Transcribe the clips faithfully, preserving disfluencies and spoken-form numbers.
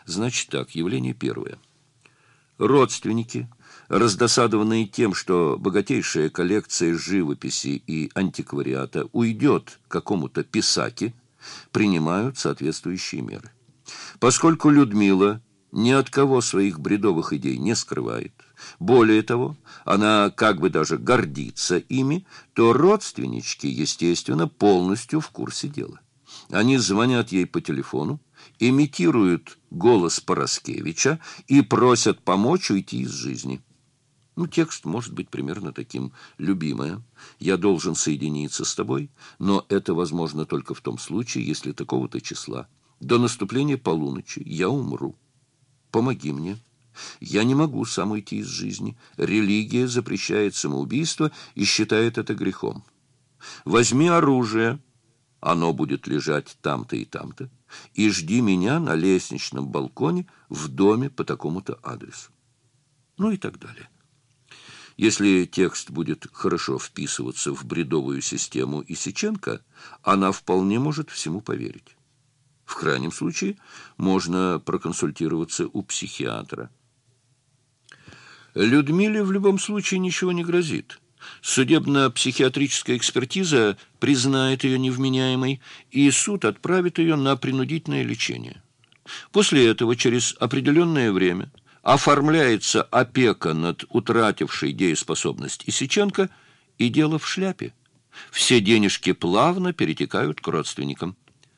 Значит так, явление первое. Родственники, раздосадованные тем, что богатейшая коллекция живописи и антиквариата уйдет какому-то писаке, принимают соответствующие меры. Поскольку Людмила ни от кого своих бредовых идей не скрывает, более того, она как бы даже гордится ими, то родственнички, естественно, полностью в курсе дела. Они звонят ей по телефону, имитируют голос Параскевича и просят помочь уйти из жизни. Ну, текст может быть примерно таким: «Любимая, я должен соединиться с тобой, но это возможно только в том случае, если такого-то числа. До наступления полуночи я умру. Помоги мне. Я не могу сам уйти из жизни. Религия запрещает самоубийство и считает это грехом. Возьми оружие, оно будет лежать там-то и там-то, и жди меня на лестничном балконе в доме по такому-то адресу». Ну и так далее. Если текст будет хорошо вписываться в бредовую систему Исиченко, она вполне может всему поверить. В крайнем случае можно проконсультироваться у психиатра. Людмиле в любом случае ничего не грозит. Судебно-психиатрическая экспертиза признает ее невменяемой, и суд отправит ее на принудительное лечение. После этого, через определенное время, оформляется опека над утратившей дееспособность Исиченко, и дело в шляпе. Все денежки плавно перетекают к родственникам.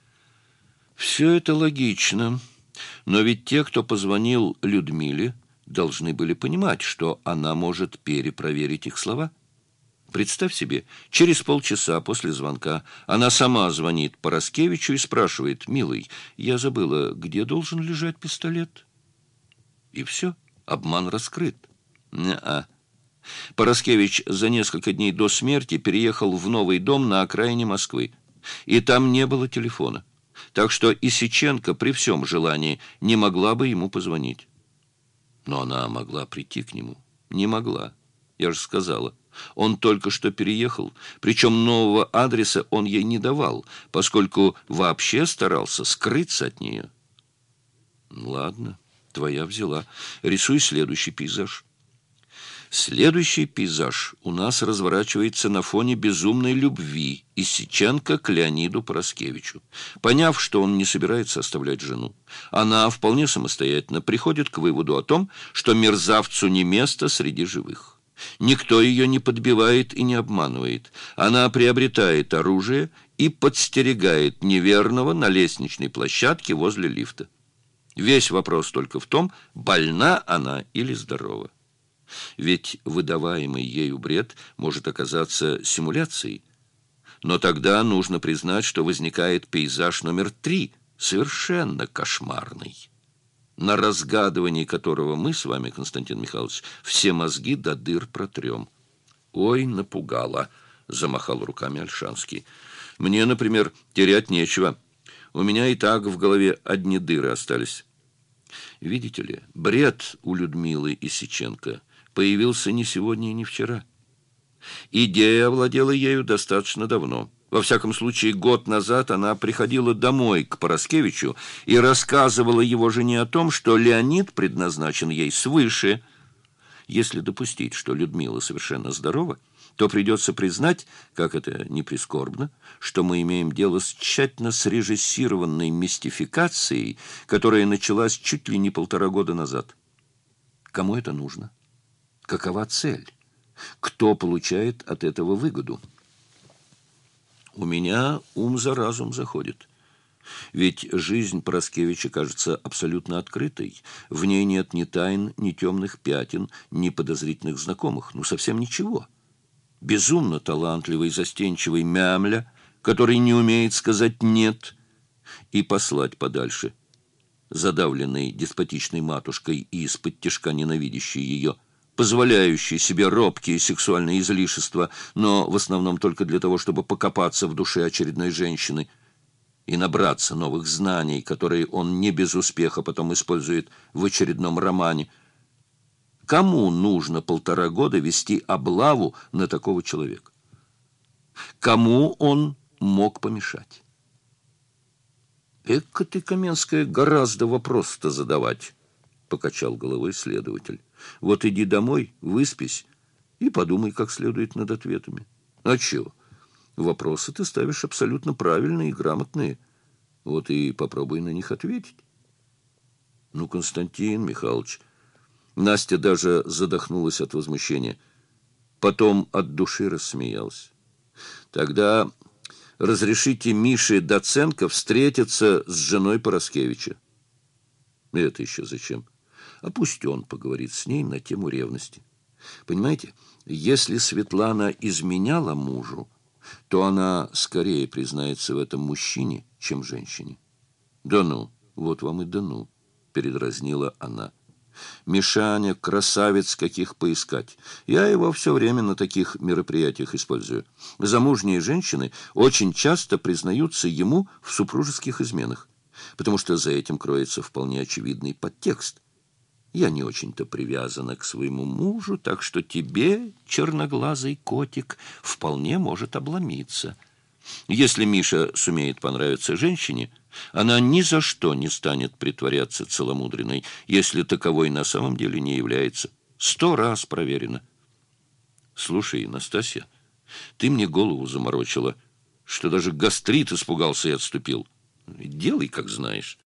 Все это логично, но ведь те, кто позвонил Людмиле, должны были понимать, что она может перепроверить их слова. Представь себе, через полчаса после звонка она сама звонит Параскевичу и спрашивает: «Милый, я забыла, где должен лежать пистолет?» И все, обман раскрыт. Не-а. Параскевич за несколько дней до смерти переехал в новый дом на окраине Москвы, и там не было телефона. Так что Исиченко при всем желании не могла бы ему позвонить. Но она могла прийти к нему. Не могла. Я же сказала. Он только что переехал, причем нового адреса он ей не давал, поскольку вообще старался скрыться от нее. Ладно, твоя взяла. Рисуй следующий пейзаж. Следующий пейзаж у нас разворачивается на фоне безумной любви Исиченко к Леониду Параскевичу. Поняв, что он не собирается оставлять жену, она вполне самостоятельно приходит к выводу о том, что мерзавцу не место среди живых. Никто ее не подбивает и не обманывает. Она приобретает оружие и подстерегает неверного на лестничной площадке возле лифта. Весь вопрос только в том, больна она или здорова. Ведь выдаваемый ею бред может оказаться симуляцией. Но тогда нужно признать, что возникает пейзаж номер три, совершенно кошмарный, на разгадывании которого мы с вами, Константин Михайлович, все мозги до дыр протрем. «Ой, напугала», — замахал руками Ольшанский. «Мне, например, терять нечего. У меня и так в голове одни дыры остались». Видите ли, бред у Людмилы Исиченко появился не сегодня и не вчера. Идея овладела ею достаточно давно. Во всяком случае, год назад она приходила домой к Параскевичу и рассказывала его жене о том, что Леонид предназначен ей свыше. Если допустить, что Людмила совершенно здорова, то придется признать, как это ни прискорбно, что мы имеем дело с тщательно срежиссированной мистификацией, которая началась чуть ли не полтора года назад. Кому это нужно? Какова цель? Кто получает от этого выгоду? У меня ум за разум заходит. Ведь жизнь Параскевича кажется абсолютно открытой. В ней нет ни тайн, ни темных пятен, ни подозрительных знакомых. Ну, совсем ничего. Безумно талантливый, застенчивый мямля, который не умеет сказать «нет» и послать подальше, задавленной деспотичной матушкой и из-под тишка ненавидящей ее, позволяющий себе робкие сексуальные излишества, но в основном только для того, чтобы покопаться в душе очередной женщины и набраться новых знаний, которые он не без успеха потом использует в очередном романе. Кому нужно полтора года вести облаву на такого человека? Кому он мог помешать? Эка ты, Каменская, гораздо вопрос-то задавать, — покачал головой следователь. Вот иди домой, выспись и подумай как следует над ответами. А чего? Вопросы ты ставишь абсолютно правильные и грамотные. Вот и попробуй на них ответить. Ну, Константин Михайлович... Настя даже задохнулась от возмущения. Потом от души рассмеялась. Тогда разрешите Мише Доценко встретиться с женой Пороскевича. Это еще зачем? А пусть он поговорит с ней на тему ревности. Понимаете, если Светлана изменяла мужу, то она скорее признается в этом мужчине, чем женщине. Да ну, вот вам и да ну, передразнила она. Мишаня, красавец, каких поискать. Я его все время на таких мероприятиях использую. Замужние женщины очень часто признаются ему в супружеских изменах, потому что за этим кроется вполне очевидный подтекст. Я не очень-то привязана к своему мужу, так что тебе, черноглазый котик, вполне может обломиться. Если Миша сумеет понравиться женщине, она ни за что не станет притворяться целомудренной, если таковой на самом деле не является. Сто раз проверено. Слушай, Настасья, ты мне голову заморочила, что даже гастрит испугался и отступил. Делай, как знаешь.